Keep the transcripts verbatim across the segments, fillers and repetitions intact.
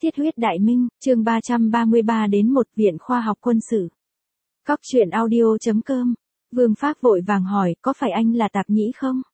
Thiết huyết Đại Minh, chương ba trăm ba mươi ba đến một Viện Khoa học Quân sự. Cóc truyện audio.com. Vương Phác vội vàng hỏi, có phải anh là Tạp Nhĩ không?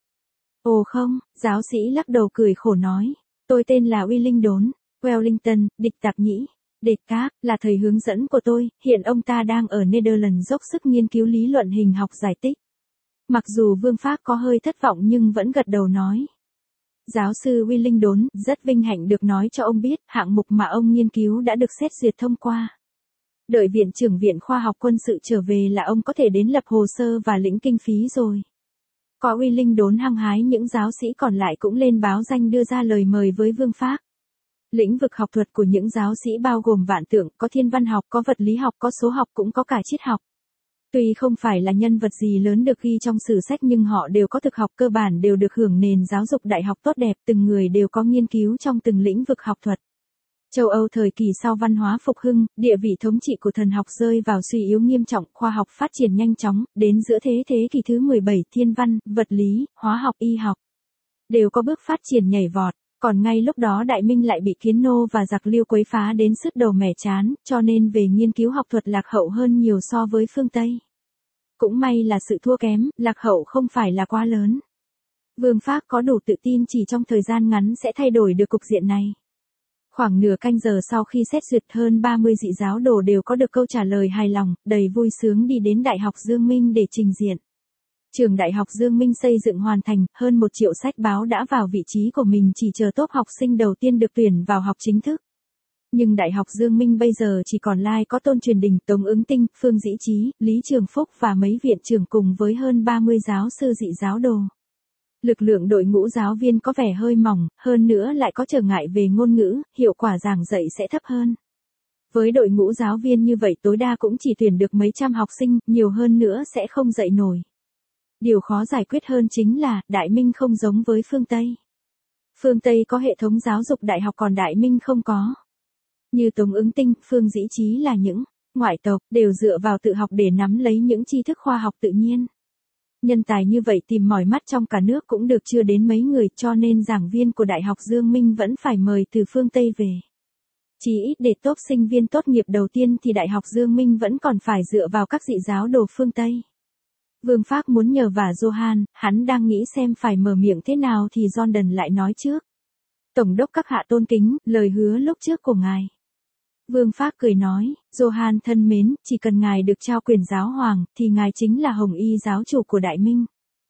Ồ không, giáo sĩ lắc đầu cười khổ nói. Tôi tên là Willingdon, Wellington, địch Tạp Nhĩ. Địch Các, là thầy hướng dẫn của tôi, hiện ông ta đang ở Netherlands dốc sức nghiên cứu lý luận hình học giải tích. Mặc dù Vương Phác có hơi thất vọng nhưng vẫn gật đầu nói. Giáo sư Willingdon, rất vinh hạnh được nói cho ông biết, hạng mục mà ông nghiên cứu đã được xét duyệt thông qua. Đợi Viện trưởng Viện Khoa học Quân sự trở về là ông có thể đến lập hồ sơ và lĩnh kinh phí rồi. Có Willingdon hăng hái, những giáo sĩ còn lại cũng lên báo danh đưa ra lời mời với Vương Phác. Lĩnh vực học thuật của những giáo sĩ bao gồm vạn tượng, có thiên văn học, có vật lý học, có số học, cũng có cả triết học. Tuy không phải là nhân vật gì lớn được ghi trong sử sách nhưng họ đều có thực học cơ bản, đều được hưởng nền giáo dục đại học tốt đẹp, từng người đều có nghiên cứu trong từng lĩnh vực học thuật. Châu Âu thời kỳ sau văn hóa phục hưng, địa vị thống trị của thần học rơi vào suy yếu nghiêm trọng, khoa học phát triển nhanh chóng, đến giữa thế thế kỷ thứ mười bảy, thiên văn, vật lý, hóa học, y học đều có bước phát triển nhảy vọt. Còn ngay lúc đó Đại Minh lại bị Kiến Nô và giặc Liêu quấy phá đến sứt đầu mẻ trán, cho nên về nghiên cứu học thuật lạc hậu hơn nhiều so với phương Tây. Cũng may là sự thua kém, lạc hậu không phải là quá lớn. Vương Phác có đủ tự tin chỉ trong thời gian ngắn sẽ thay đổi được cục diện này. Khoảng nửa canh giờ sau khi xét duyệt, hơn ba mươi dị giáo đồ đều có được câu trả lời hài lòng, đầy vui sướng đi đến Đại học Dương Minh để trình diện. Trường Đại học Dương Minh xây dựng hoàn thành, hơn một triệu sách báo đã vào vị trí của mình, chỉ chờ top học sinh đầu tiên được tuyển vào học chính thức. Nhưng Đại học Dương Minh bây giờ chỉ còn lại có Tôn Truyền Đình, Tống Ứng Tinh, Phương Dĩ Trí, Lý Trường Phúc và mấy viện trưởng cùng với hơn ba mươi giáo sư dị giáo đồ. Lực lượng đội ngũ giáo viên có vẻ hơi mỏng, hơn nữa lại có trở ngại về ngôn ngữ, hiệu quả giảng dạy sẽ thấp hơn. Với đội ngũ giáo viên như vậy tối đa cũng chỉ tuyển được mấy trăm học sinh, nhiều hơn nữa sẽ không dạy nổi. Điều khó giải quyết hơn chính là, Đại Minh không giống với phương Tây. Phương Tây có hệ thống giáo dục đại học còn Đại Minh không có. Như Tống Ứng Tinh, Phương Dĩ Trí là những ngoại tộc, đều dựa vào tự học để nắm lấy những tri thức khoa học tự nhiên. Nhân tài như vậy tìm mỏi mắt trong cả nước cũng được chưa đến mấy người, cho nên giảng viên của Đại học Dương Minh vẫn phải mời từ phương Tây về. Chỉ ít để top sinh viên tốt nghiệp đầu tiên thì Đại học Dương Minh vẫn còn phải dựa vào các dị giáo đồ phương Tây. Vương Phác muốn nhờ vả Johann, hắn đang nghĩ xem phải mở miệng thế nào thì Jordan lại nói trước. Tổng đốc các hạ tôn kính, lời hứa lúc trước của ngài. Vương Phác cười nói, Johann thân mến, chỉ cần ngài được trao quyền giáo hoàng, thì ngài chính là Hồng Y giáo chủ của Đại Minh.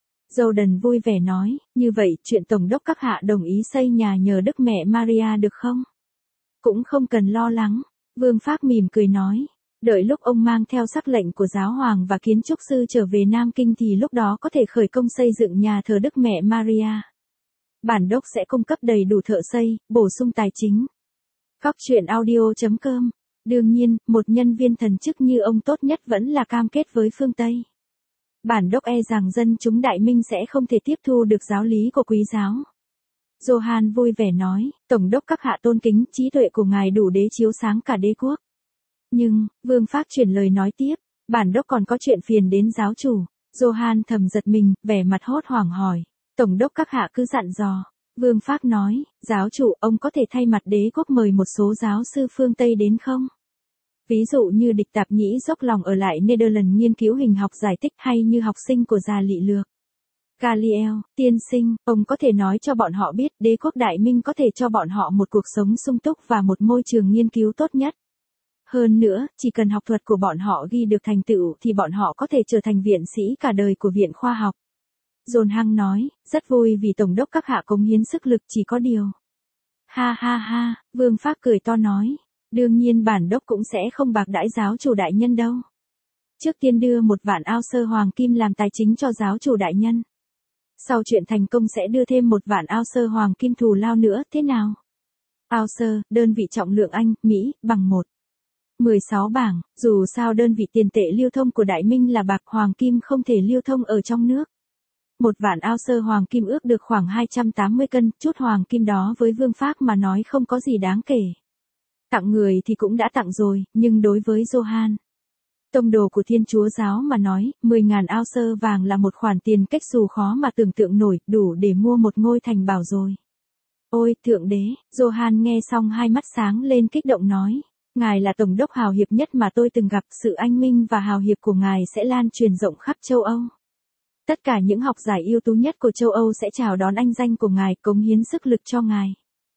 Jordan vui vẻ nói, như vậy, chuyện tổng đốc các hạ đồng ý xây nhà nhờ Đức Mẹ Maria được không? Cũng không cần lo lắng. Vương Phác mỉm cười nói. Đợi lúc ông mang theo sắc lệnh của giáo hoàng và kiến trúc sư trở về Nam Kinh thì lúc đó có thể khởi công xây dựng nhà thờ Đức Mẹ Maria. Bản đốc sẽ cung cấp đầy đủ thợ xây, bổ sung tài chính. Cóc truyện audio.com. Đương nhiên, một nhân viên thần chức như ông tốt nhất vẫn là cam kết với phương Tây. Bản đốc e rằng dân chúng Đại Minh sẽ không thể tiếp thu được giáo lý của quý giáo. Johann vui vẻ nói, tổng đốc các hạ tôn kính, trí tuệ của ngài đủ để chiếu sáng cả đế quốc. Nhưng, Vương Phác chuyển lời nói tiếp, bản đốc còn có chuyện phiền đến giáo chủ. Johann thầm giật mình, vẻ mặt hốt hoảng hỏi, tổng đốc các hạ cứ dặn dò. Vương Phác nói, giáo chủ, ông có thể thay mặt đế quốc mời một số giáo sư phương Tây đến không? Ví dụ như địch Tạp Nhĩ dốc lòng ở lại Netherlands nghiên cứu hình học giải tích, hay như học sinh của Gia Lị Lược. Galileo, tiên sinh, ông có thể nói cho bọn họ biết đế quốc Đại Minh có thể cho bọn họ một cuộc sống sung túc và một môi trường nghiên cứu tốt nhất. Hơn nữa, chỉ cần học thuật của bọn họ ghi được thành tựu thì bọn họ có thể trở thành viện sĩ cả đời của Viện Khoa học. John Hăng nói, rất vui vì tổng đốc các hạ cống hiến sức lực, chỉ có điều. Ha ha ha, Vương Phác cười to nói, đương nhiên bản đốc cũng sẽ không bạc đãi giáo chủ đại nhân đâu. Trước tiên đưa một vạn ao sơ hoàng kim làm tài chính cho giáo chủ đại nhân. Sau chuyện thành công sẽ đưa thêm một vạn ao sơ hoàng kim thù lao nữa, thế nào? Ao sơ, đơn vị trọng lượng Anh, Mỹ, bằng một. mười sáu bảng, dù sao đơn vị tiền tệ lưu thông của Đại Minh là bạc, hoàng kim không thể lưu thông ở trong nước. Một vạn ao sơ hoàng kim ước được khoảng hai trăm tám mươi cân, chút hoàng kim đó với Vương Phác mà nói không có gì đáng kể. Tặng người thì cũng đã tặng rồi, nhưng đối với Johann, tông đồ của Thiên Chúa giáo mà nói, mười ngàn ao sơ vàng là một khoản tiền cách xù khó mà tưởng tượng nổi, đủ để mua một ngôi thành bảo rồi. Ôi, thượng đế, Johann nghe xong hai mắt sáng lên kích động nói. Ngài là tổng đốc hào hiệp nhất mà tôi từng gặp, sự anh minh và hào hiệp của ngài sẽ lan truyền rộng khắp châu Âu. Tất cả những học giả ưu tú nhất của châu Âu sẽ chào đón anh danh của ngài, cống hiến sức lực cho ngài.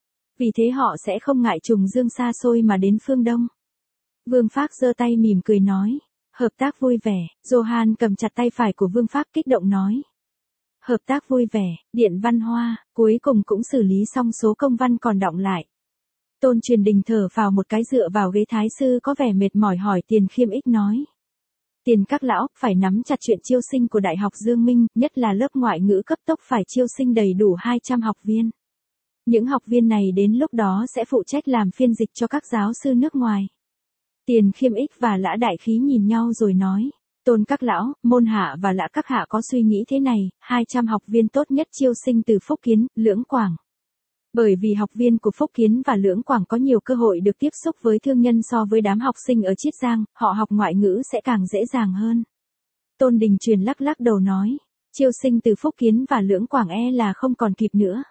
Vì thế họ sẽ không ngại trùng dương xa xôi mà đến phương Đông. Vương Phác giơ tay mỉm cười nói. Hợp tác vui vẻ, Johann cầm chặt tay phải của Vương Phác kích động nói. Hợp tác vui vẻ, Điện Văn Hoa, cuối cùng cũng xử lý xong số công văn còn đọng lại. Tôn Truyền Đình thở phào một cái dựa vào ghế thái sư có vẻ mệt mỏi hỏi Tiền Khiêm Ích nói. Tiền các lão, phải nắm chặt chuyện chiêu sinh của Đại học Dương Minh, nhất là lớp ngoại ngữ cấp tốc phải chiêu sinh đầy đủ hai trăm học viên. Những học viên này đến lúc đó sẽ phụ trách làm phiên dịch cho các giáo sư nước ngoài. Tiền Khiêm Ích và Lã Đại Khí nhìn nhau rồi nói. Tôn các lão, Môn Hạ và Lã các hạ có suy nghĩ thế này, hai trăm học viên tốt nhất chiêu sinh từ Phúc Kiến, Lưỡng Quảng. Bởi vì học viên của Phúc Kiến và Lưỡng Quảng có nhiều cơ hội được tiếp xúc với thương nhân so với đám học sinh ở Chiết Giang, họ học ngoại ngữ sẽ càng dễ dàng hơn. Tôn Đình Truyền lắc lắc đầu nói, chiêu sinh từ Phúc Kiến và Lưỡng Quảng e là không còn kịp nữa.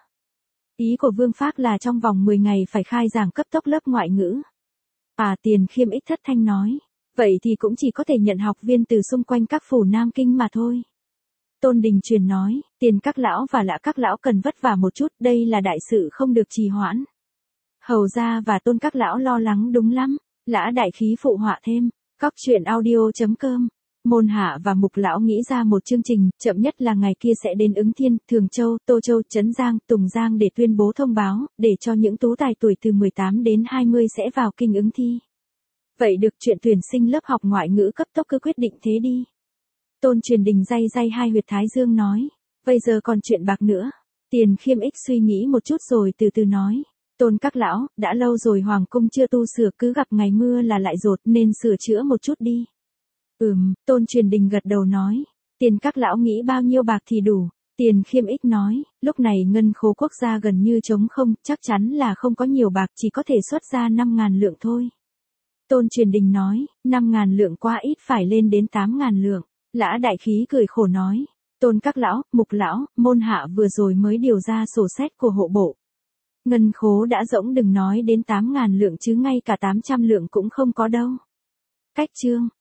Ý của Vương Phác là trong vòng mười ngày phải khai giảng cấp tốc lớp ngoại ngữ. À, Tiền Khiêm Ích thất thanh nói, vậy thì cũng chỉ có thể nhận học viên từ xung quanh các phủ Nam Kinh mà thôi. Tôn Đình Truyền nói, Tiền các lão và Lã các lão cần vất vả một chút, đây là đại sự không được trì hoãn. Hầu gia và Tôn các lão lo lắng đúng lắm, Lã Đại Khí phụ họa thêm, Cóc truyện audio chấm com. Môn Hạ và Mục lão nghĩ ra một chương trình, chậm nhất là ngày kia sẽ đến Ứng Thiên, Thường Châu, Tô Châu, Trấn Giang, Tùng Giang để tuyên bố thông báo, để cho những tú tài tuổi từ mười tám đến hai mươi sẽ vào kinh ứng thi. Vậy được, chuyện tuyển sinh lớp học ngoại ngữ cấp tốc cứ quyết định thế đi. Tôn Truyền Đình day day hai huyệt thái dương nói, bây giờ còn chuyện bạc nữa. Tiền Khiêm Ích suy nghĩ một chút rồi từ từ nói, Tôn các lão, đã lâu rồi hoàng cung chưa tu sửa, cứ gặp ngày mưa là lại dột, nên sửa chữa một chút đi. Ừm, Tôn Truyền Đình gật đầu nói, Tiền các lão nghĩ bao nhiêu bạc thì đủ. Tiền Khiêm Ích nói, lúc này ngân khố quốc gia gần như trống không, chắc chắn là không có nhiều bạc, chỉ có thể xuất ra năm ngàn lượng thôi. Tôn Truyền Đình nói, năm ngàn lượng quá ít, phải lên đến tám ngàn lượng. Lã Đại Khí cười khổ nói, Tôn các lão, Mục lão, Môn Hạ vừa rồi mới điều ra sổ sách của hộ bộ. Ngân khố đã rỗng, đừng nói đến tám ngàn lượng chứ ngay cả tám trăm lượng cũng không có đâu. Cách chương